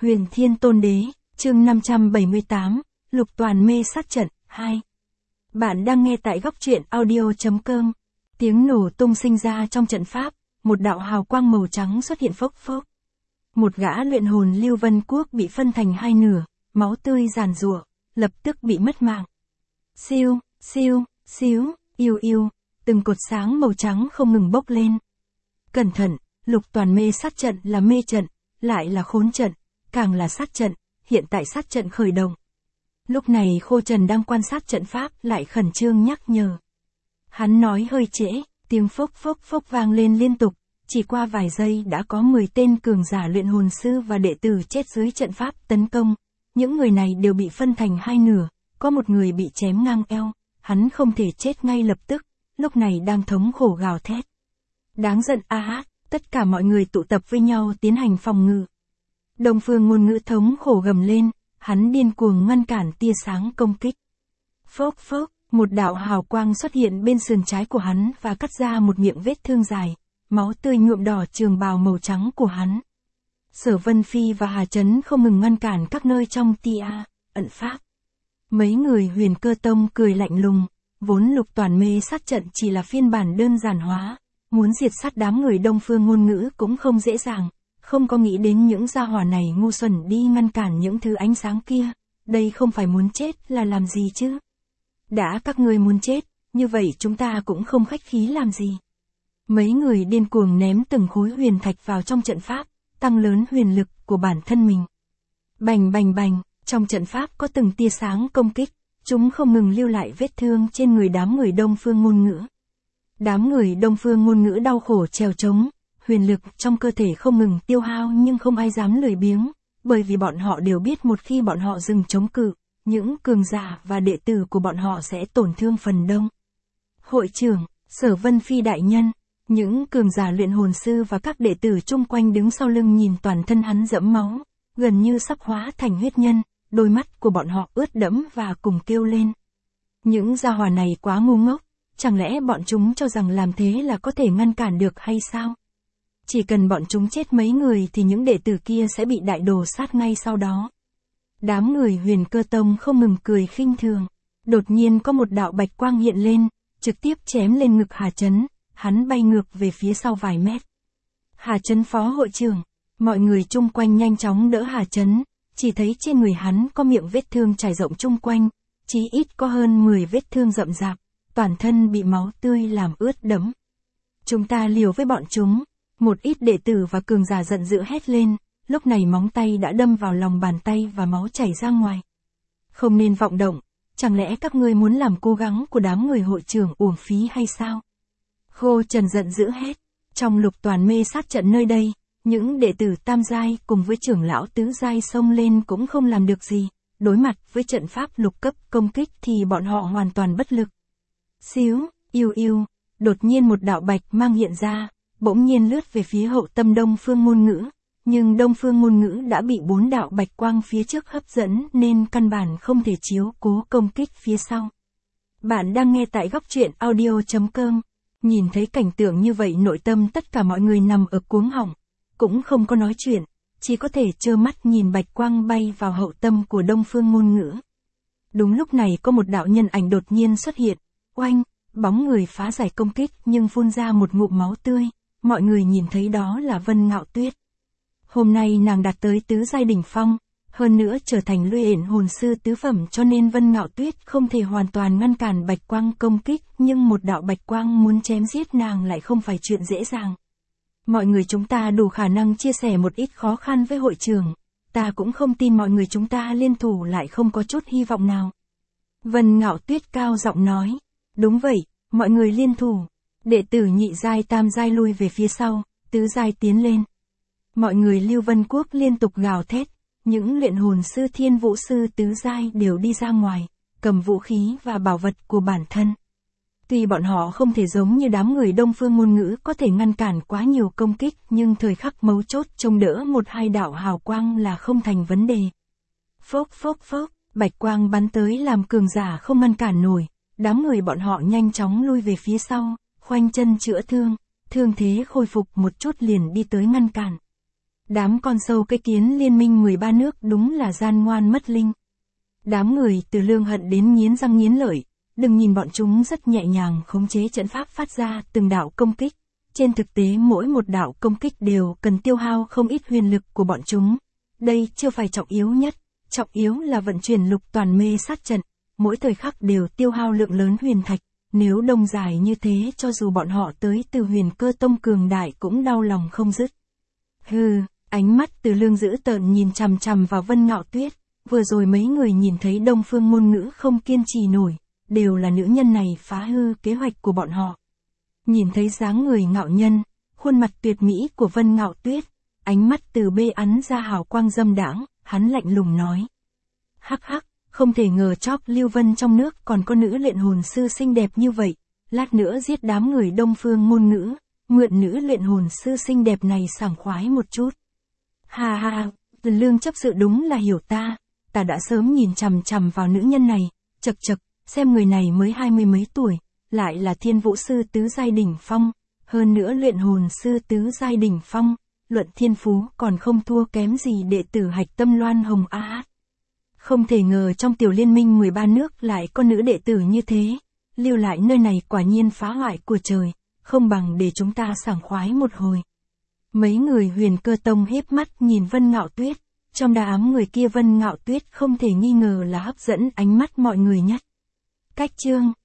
Huyền Thiên Tôn Đế, chương 578, Lục Toàn Mê Sát Trận, 2. Bạn đang nghe tại góc truyện audio.com. Tiếng nổ tung sinh ra trong trận pháp, một đạo hào quang màu trắng xuất hiện phốc phốc. Một gã luyện hồn Lưu Vân Quốc bị phân thành hai nửa, máu tươi giàn giụa, lập tức bị mất mạng. Siêu, siêu, xíu, yêu yêu, từng cột sáng màu trắng không ngừng bốc lên. Cẩn thận, Lục Toàn Mê Sát Trận là mê trận, lại là khốn trận, càng là sát trận, hiện tại sát trận khởi động. Lúc này Khô Trần đang quan sát trận pháp lại khẩn trương nhắc nhở. Hắn nói hơi trễ, tiếng phốc phốc phốc vang lên liên tục, chỉ qua vài giây đã có 10 tên cường giả luyện hồn sư và đệ tử chết dưới trận pháp tấn công. Những người này đều bị phân thành hai nửa, có một người bị chém ngang eo, hắn không thể chết ngay lập tức, lúc này đang thống khổ gào thét. Đáng giận a, tất cả mọi người tụ tập với nhau tiến hành phòng ngự. Đông Phương Ngôn Ngữ thống khổ gầm lên, hắn điên cuồng ngăn cản tia sáng công kích. Phốc phốc, một đạo hào quang xuất hiện bên sườn trái của hắn và cắt ra một miệng vết thương dài, máu tươi nhuộm đỏ trường bào màu trắng của hắn. Sở Vân Phi và Hà Chấn không ngừng ngăn cản các nơi trong tia ẩn pháp. Mấy người Huyền Cơ Tông cười lạnh lùng, vốn Lục Toàn Mê Sát Trận chỉ là phiên bản đơn giản hóa, muốn diệt sát đám người Đông Phương Ngôn Ngữ cũng không dễ dàng. Không có nghĩ đến những gia hỏa này ngu xuẩn đi ngăn cản những thứ ánh sáng kia, đây không phải muốn chết là làm gì chứ? Đã các ngươi muốn chết, như vậy chúng ta cũng không khách khí làm gì. Mấy người điên cuồng ném từng khối huyền thạch vào trong trận pháp, tăng lớn huyền lực của bản thân mình. Bành bành bành, trong trận pháp có từng tia sáng công kích, chúng không ngừng lưu lại vết thương trên người đám người Đông Phương Ngôn Ngữ. Đám người Đông Phương Ngôn Ngữ đau khổ trèo trống. Huyền lực trong cơ thể không ngừng tiêu hao nhưng không ai dám lười biếng, bởi vì bọn họ đều biết một khi bọn họ dừng chống cự, những cường giả và đệ tử của bọn họ sẽ tổn thương phần đông. Hội trưởng, Sở Vân Phi đại nhân, những cường giả luyện hồn sư và các đệ tử chung quanh đứng sau lưng nhìn toàn thân hắn đẫm máu, gần như sắp hóa thành huyết nhân, đôi mắt của bọn họ ướt đẫm và cùng kêu lên. Những gia hỏa này quá ngu ngốc, chẳng lẽ bọn chúng cho rằng làm thế là có thể ngăn cản được hay sao? Chỉ cần bọn chúng chết mấy người thì những đệ tử kia sẽ bị đại đồ sát ngay sau đó. Đám người Huyền Cơ Tông không ngừng cười khinh thường. Đột nhiên có một đạo bạch quang hiện lên, trực tiếp chém lên ngực Hà Chấn, hắn bay ngược về phía sau vài mét. Hà Chấn phó hội trưởng, mọi người chung quanh nhanh chóng đỡ Hà Chấn, chỉ thấy trên người hắn có miệng vết thương trải rộng chung quanh, chí ít có hơn 10 vết thương rậm rạp, toàn thân bị máu tươi làm ướt đẫm. Chúng ta liều với bọn chúng. Một ít đệ tử và cường giả giận dữ hét lên, lúc này móng tay đã đâm vào lòng bàn tay và máu chảy ra ngoài. Không nên vọng động, chẳng lẽ các ngươi muốn làm cố gắng của đám người hội trưởng uổng phí hay sao? Khô Trần giận dữ hét, trong Lục Toàn Mê Sát Trận nơi đây, những đệ tử tam giai cùng với trưởng lão tứ giai xông lên cũng không làm được gì, đối mặt với trận pháp lục cấp công kích thì bọn họ hoàn toàn bất lực. Xíu, yêu yêu, đột nhiên một đạo bạch mang hiện ra. Bỗng nhiên lướt về phía hậu tâm Đông Phương Ngôn Ngữ, nhưng Đông Phương Ngôn Ngữ đã bị 4 đạo bạch quang phía trước hấp dẫn nên căn bản không thể chiếu cố công kích phía sau. Bạn đang nghe tại góc truyện audio.com, nhìn thấy cảnh tượng như vậy nội tâm tất cả mọi người nằm ở cuống họng, cũng không có nói chuyện, chỉ có thể trơ mắt nhìn bạch quang bay vào hậu tâm của Đông Phương Ngôn Ngữ. Đúng lúc này có một đạo nhân ảnh đột nhiên xuất hiện, oanh, bóng người phá giải công kích nhưng phun ra một ngụm máu tươi. Mọi người nhìn thấy đó là Vân Ngạo Tuyết. Hôm nay nàng đạt tới tứ giai đỉnh phong, hơn nữa trở thành luyện hồn sư tứ phẩm cho nên Vân Ngạo Tuyết không thể hoàn toàn ngăn cản bạch quang công kích, nhưng một đạo bạch quang muốn chém giết nàng lại không phải chuyện dễ dàng. Mọi người chúng ta đủ khả năng chia sẻ một ít khó khăn với hội trưởng, ta cũng không tin mọi người chúng ta liên thủ lại không có chút hy vọng nào. Vân Ngạo Tuyết cao giọng nói, đúng vậy, mọi người liên thủ. Đệ tử nhị giai tam giai lui về phía sau, tứ giai tiến lên. Mọi người Lưu Vân Quốc liên tục gào thét, những luyện hồn sư thiên vũ sư tứ giai đều đi ra ngoài, cầm vũ khí và bảo vật của bản thân. Tuy bọn họ không thể giống như đám người Đông Phương Ngôn Ngữ có thể ngăn cản quá nhiều công kích nhưng thời khắc mấu chốt trông đỡ một hai đạo hào quang là không thành vấn đề. Phốc phốc phốc, bạch quang bắn tới làm cường giả không ngăn cản nổi, đám người bọn họ nhanh chóng lui về phía sau. Khoanh chân chữa thương, thương thế khôi phục một chút liền đi tới ngăn cản. Đám con sâu cái kiến liên minh 13 nước đúng là gian ngoan mất linh. Đám người Từ Lương hận đến nghiến răng nghiến lợi, đừng nhìn bọn chúng rất nhẹ nhàng khống chế trận pháp phát ra từng đạo công kích. Trên thực tế mỗi một đạo công kích đều cần tiêu hao không ít huyền lực của bọn chúng. Đây chưa phải trọng yếu nhất, trọng yếu là vận chuyển lục toàn mê sát trận, mỗi thời khắc đều tiêu hao lượng lớn huyền thạch, nếu đông dài như thế cho dù bọn họ tới từ Huyền Cơ Tông cường đại cũng đau lòng không dứt. Hừ, ánh mắt Từ Lương dữ tợn nhìn chằm chằm vào Vân Ngạo Tuyết, vừa rồi mấy người nhìn thấy Đông Phương ngôn ngữ không kiên trì nổi, đều là nữ nhân này phá hư kế hoạch của bọn họ. Nhìn thấy dáng người ngạo nhân, khuôn mặt tuyệt mỹ của Vân Ngạo Tuyết, ánh mắt Từ bê ắn ra hào quang dâm đãng, hắn lạnh lùng nói. Hắc hắc, không thể ngờ chóp Lưu Vân trong nước còn có nữ luyện hồn sư xinh đẹp như vậy, lát nữa giết đám người Đông Phương ngôn ngữ, mượn nữ luyện hồn sư xinh đẹp này sảng khoái một chút. Ha ha, Từ Lương chấp sự đúng là hiểu ta đã sớm nhìn chằm chằm vào nữ nhân này, chậc chậc, xem người này mới 20 mấy tuổi, lại là Thiên Vũ sư tứ giai đỉnh phong, hơn nữa luyện hồn sư tứ giai đỉnh phong, luận thiên phú còn không thua kém gì đệ tử Hạch Tâm Loan Hồng A. Không thể ngờ trong tiểu liên minh 13 nước lại có nữ đệ tử như thế, lưu lại nơi này quả nhiên phá hoại của trời, không bằng để chúng ta sảng khoái một hồi. Mấy người Huyền Cơ Tông híp mắt nhìn Vân Ngạo Tuyết, trong đám người kia Vân Ngạo Tuyết không thể nghi ngờ là hấp dẫn ánh mắt mọi người nhất. Cách chương